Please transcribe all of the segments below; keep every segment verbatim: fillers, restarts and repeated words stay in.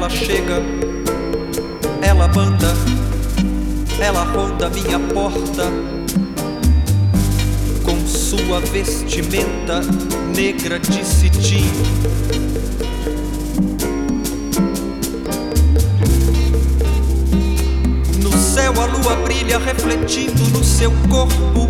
Ela chega, ela manda, ela ronda minha porta com sua vestimenta negra de cetim. No céu a lua brilha refletindo no seu corpo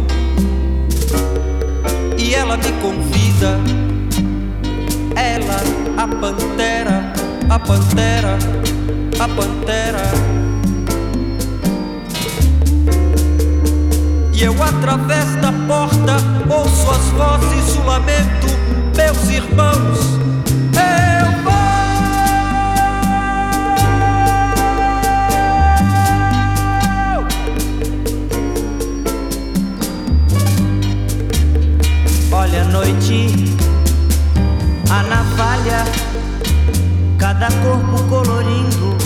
e ela me convida. Ela, a pantera, a pantera, a pantera. E eu através da porta ouço as vozes, o lamento, meus irmãos. Eu vou. Olha a noite, a navalha, cada corpo colorindo.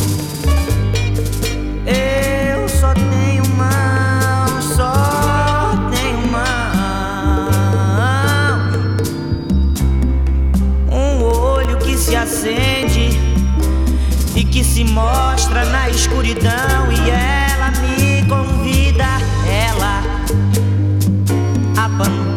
Eu só tenho mão, só tenho mão. Um olho que se acende e que se mostra na escuridão. E ela me convida, ela, a pantera.